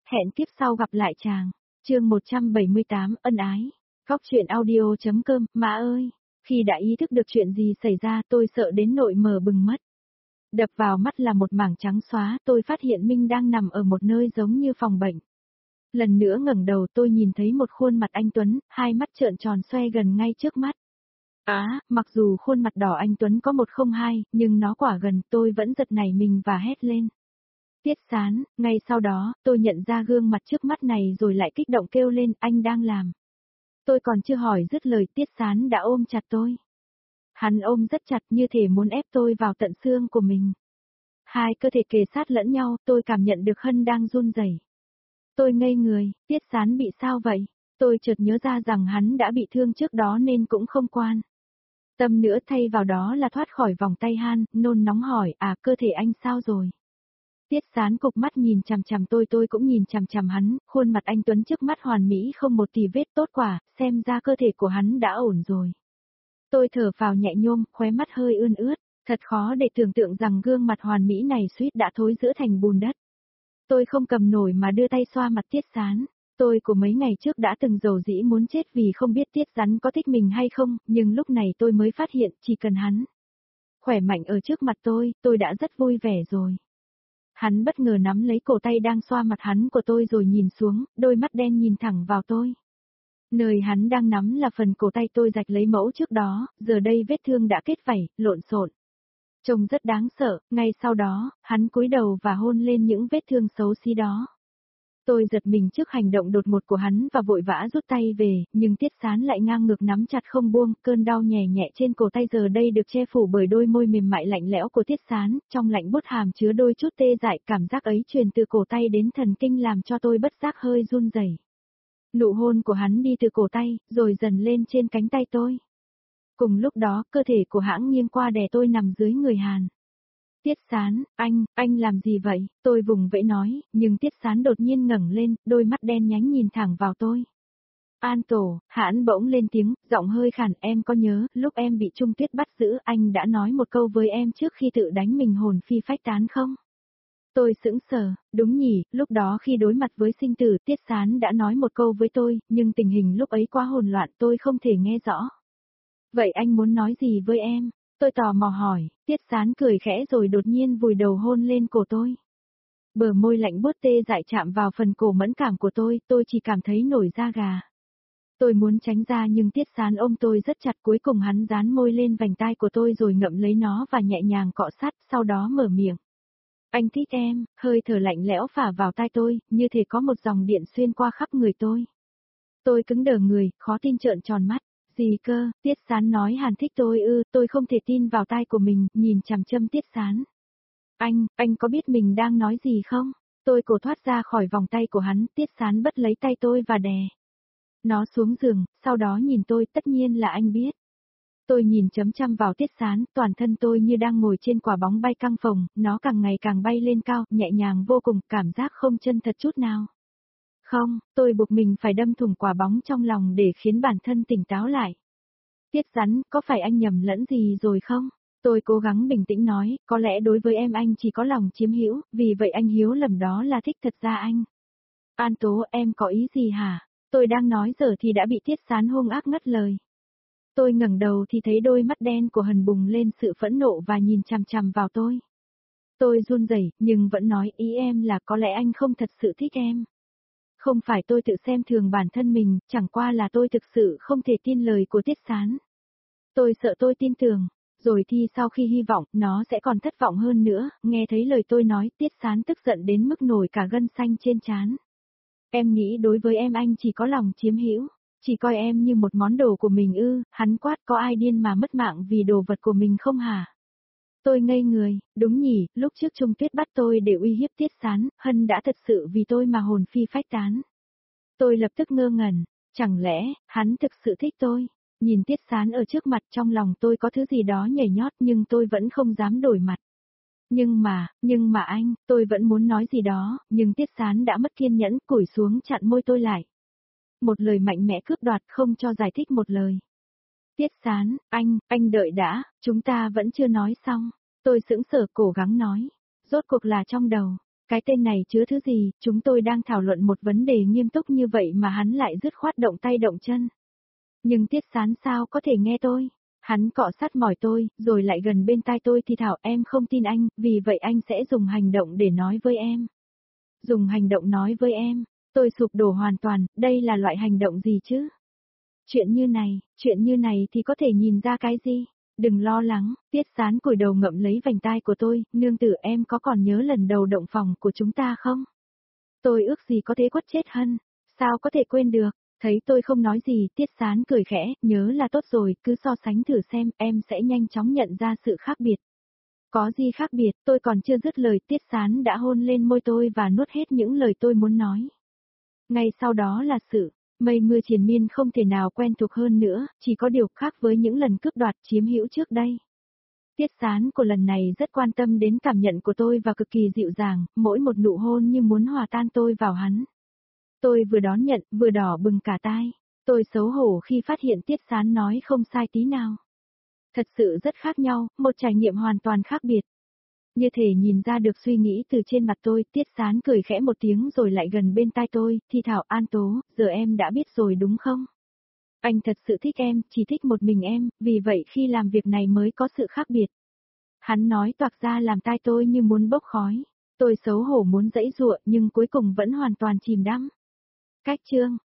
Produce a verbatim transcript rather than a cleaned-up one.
Hẹn kiếp sau gặp lại chàng. Chương một trăm bảy mươi tám, ân ái. Góc truyện audio.com, má ơi. Khi đã ý thức được chuyện gì xảy ra, tôi sợ đến nỗi mờ bừng mất. Đập vào mắt là một mảng trắng xóa, tôi phát hiện Minh đang nằm ở một nơi giống như phòng bệnh. Lần nữa ngẩng đầu tôi nhìn thấy một khuôn mặt anh Tuấn, hai mắt trợn tròn xoe gần ngay trước mắt. Á, à, mặc dù khuôn mặt đỏ anh Tuấn có một không hai, nhưng nó quả gần, tôi vẫn giật nảy mình và hét lên. Tiết Sán, ngay sau đó, tôi nhận ra gương mặt trước mắt này rồi lại kích động kêu lên, anh đang làm. Tôi còn chưa hỏi dứt lời, Tiết Sán đã ôm chặt tôi. Hắn ôm rất chặt như thể muốn ép tôi vào tận xương của mình. Hai cơ thể kề sát lẫn nhau, tôi cảm nhận được Hân đang run rẩy. Tôi ngây người, Tiết Sán bị sao vậy? Tôi chợt nhớ ra rằng hắn đã bị thương trước đó nên cũng không quan tâm nữa, thay vào đó là thoát khỏi vòng tay Han, nôn nóng hỏi, à cơ thể anh sao rồi? Tiết Sán cục mắt nhìn chằm chằm tôi, tôi cũng nhìn chằm chằm hắn, khuôn mặt anh Tuấn trước mắt hoàn mỹ không một tì vết, tốt quả, xem ra cơ thể của hắn đã ổn rồi. Tôi thở phào nhẹ nhõm, khóe mắt hơi ươn ướt, thật khó để tưởng tượng rằng gương mặt hoàn mỹ này suýt đã thối rữa thành bùn đất. Tôi không cầm nổi mà đưa tay xoa mặt Tiết Sán. Tôi của mấy ngày trước đã từng dầu dĩ muốn chết vì không biết Tiết Sán có thích mình hay không, nhưng lúc này tôi mới phát hiện chỉ cần hắn khỏe mạnh ở trước mặt tôi, tôi đã rất vui vẻ rồi. Hắn bất ngờ nắm lấy cổ tay đang xoa mặt hắn của tôi rồi nhìn xuống, đôi mắt đen nhìn thẳng vào tôi. Nơi hắn đang nắm là phần cổ tay tôi rạch lấy mẫu trước đó, giờ đây vết thương đã kết vảy, lộn xộn. Trông rất đáng sợ, ngay sau đó, hắn cúi đầu và hôn lên những vết thương xấu xí đó. Tôi giật mình trước hành động đột ngột của hắn và vội vã rút tay về, nhưng Tiết Sán lại ngang ngược nắm chặt không buông, cơn đau nhè nhẹ trên cổ tay giờ đây được che phủ bởi đôi môi mềm mại lạnh lẽo của Tiết Sán, trong lạnh buốt hàm chứa đôi chút tê dại, cảm giác ấy truyền từ cổ tay đến thần kinh làm cho tôi bất giác hơi run rẩy. Nụ hôn của hắn đi từ cổ tay, rồi dần lên trên cánh tay tôi. Cùng lúc đó, cơ thể của hãng nghiêng qua đè tôi nằm dưới người Hàn. Tiết Sán, anh, anh làm gì vậy? Tôi vùng vẫy nói, nhưng Tiết Sán đột nhiên ngẩng lên, đôi mắt đen nhánh nhìn thẳng vào tôi. An Tổ, hắn bỗng lên tiếng, giọng hơi khàn, em có nhớ, lúc em bị Trung Tuyết bắt giữ, anh đã nói một câu với em trước khi tự đánh mình hồn phi phách tán không? Tôi sững sờ, đúng nhỉ, lúc đó khi đối mặt với sinh tử, Tiết Sán đã nói một câu với tôi, nhưng tình hình lúc ấy quá hỗn loạn, tôi không thể nghe rõ. Vậy anh muốn nói gì với em? Tôi tò mò hỏi, Tiết Sán cười khẽ rồi đột nhiên vùi đầu hôn lên cổ tôi. Bờ môi lạnh buốt tê dại chạm vào phần cổ mẫn cảm của tôi, tôi chỉ cảm thấy nổi da gà. Tôi muốn tránh ra nhưng Tiết Sán ôm tôi rất chặt, cuối cùng hắn dán môi lên vành tai của tôi rồi ngậm lấy nó và nhẹ nhàng cọ sát, sau đó mở miệng. Anh thích em, hơi thở lạnh lẽo phả vào tai tôi, như thể có một dòng điện xuyên qua khắp người tôi. Tôi cứng đờ người, khó tin trợn tròn mắt. Gì cơ, Tiết Sán nói Hàn thích tôi ư, tôi không thể tin vào tai của mình, nhìn chằm chằm Tiết Sán. Anh, anh có biết mình đang nói gì không? Tôi cố thoát ra khỏi vòng tay của hắn, Tiết Sán bắt lấy tay tôi và đè nó xuống giường, sau đó nhìn tôi, tất nhiên là anh biết. Tôi nhìn chấm chăm vào Tiết Sán, toàn thân tôi như đang ngồi trên quả bóng bay căng phồng, nó càng ngày càng bay lên cao, nhẹ nhàng vô cùng, cảm giác không chân thật chút nào. Không, tôi buộc mình phải đâm thủng quả bóng trong lòng để khiến bản thân tỉnh táo lại. Tiết Sán, có phải anh nhầm lẫn gì rồi không? Tôi cố gắng bình tĩnh nói, có lẽ đối với em anh chỉ có lòng chiếm hữu, vì vậy anh hiếu lầm đó là thích, thật ra anh. An Tố, em có ý gì hả? Tôi đang nói giờ thì đã bị Tiết Sán hung ác ngắt lời. Tôi ngẩng đầu thì thấy đôi mắt đen của Hân bùng lên sự phẫn nộ và nhìn chằm chằm vào tôi. Tôi run rẩy, nhưng vẫn nói, ý em là có lẽ anh không thật sự thích em. Không phải tôi tự xem thường bản thân mình, chẳng qua là tôi thực sự không thể tin lời của Tiết Sán. Tôi sợ tôi tin tưởng, rồi thì sau khi hy vọng, nó sẽ còn thất vọng hơn nữa, nghe thấy lời tôi nói, Tiết Sán tức giận đến mức nổi cả gân xanh trên trán. Em nghĩ đối với em anh chỉ có lòng chiếm hữu, chỉ coi em như một món đồ của mình ư, hắn quát, có ai điên mà mất mạng vì đồ vật của mình không hả? Tôi ngây người, đúng nhỉ, lúc trước Trung Tuyết bắt tôi để uy hiếp Tiết Sán, Hân đã thật sự vì tôi mà hồn phi phách tán. Tôi lập tức ngơ ngẩn, chẳng lẽ, hắn thực sự thích tôi? Nhìn Tiết Sán ở trước mặt, trong lòng tôi có thứ gì đó nhảy nhót nhưng tôi vẫn không dám đổi mặt. Nhưng mà, nhưng mà anh, tôi vẫn muốn nói gì đó, nhưng Tiết Sán đã mất kiên nhẫn, cúi xuống chặn môi tôi lại. Một lời mạnh mẽ cướp đoạt, không cho giải thích một lời. Tiết Sán, anh, anh đợi đã, chúng ta vẫn chưa nói xong. Tôi sững sờ cố gắng nói. Rốt cuộc là trong đầu, Cái tên này chứa thứ gì, chúng tôi đang thảo luận một vấn đề nghiêm túc như vậy mà hắn lại dứt khoát động tay động chân. Nhưng Tiết Sán sao có thể nghe tôi? Hắn cọ sát mỏi tôi, rồi lại gần bên tai tôi thì thảo em không tin anh, vì vậy anh sẽ dùng hành động để nói với em. Dùng hành động nói với em, tôi sụp đổ hoàn toàn, đây là loại hành động gì chứ? Chuyện như này, chuyện như này thì có thể nhìn ra cái gì? Đừng lo lắng, Tiết Sán cúi đầu ngậm lấy vành tai của tôi, nương tử em có còn nhớ lần đầu động phòng của chúng ta không? Tôi ước gì có thế quất chết Hân, sao có thể quên được? Thấy tôi không nói gì, Tiết Sán cười khẽ, nhớ là tốt rồi, cứ so sánh thử xem, em sẽ nhanh chóng nhận ra sự khác biệt. Có gì khác biệt, tôi còn chưa dứt lời, Tiết Sán đã hôn lên môi tôi và nuốt hết những lời tôi muốn nói. Ngay sau đó là sự mây mưa triền miên không thể nào quen thuộc hơn nữa, chỉ có điều khác với những lần cướp đoạt chiếm hữu trước đây. Tiết Sán của lần này rất quan tâm đến cảm nhận của tôi và cực kỳ dịu dàng, mỗi một nụ hôn như muốn hòa tan tôi vào hắn. Tôi vừa đón nhận, vừa đỏ bừng cả tai. Tôi xấu hổ khi phát hiện Tiết Sán nói không sai tí nào. Thật sự rất khác nhau, một trải nghiệm hoàn toàn khác biệt. Như thể nhìn ra được suy nghĩ từ trên mặt tôi, Tiết Sán cười khẽ một tiếng rồi lại gần bên tai tôi, thì thảo An Tố, giờ em đã biết rồi đúng không? Anh thật sự thích em, chỉ thích một mình em, vì vậy khi làm việc này mới có sự khác biệt. Hắn nói toạc ra làm tai tôi như muốn bốc khói. Tôi xấu hổ muốn giãy giụa nhưng cuối cùng vẫn hoàn toàn chìm đắm. Cách chương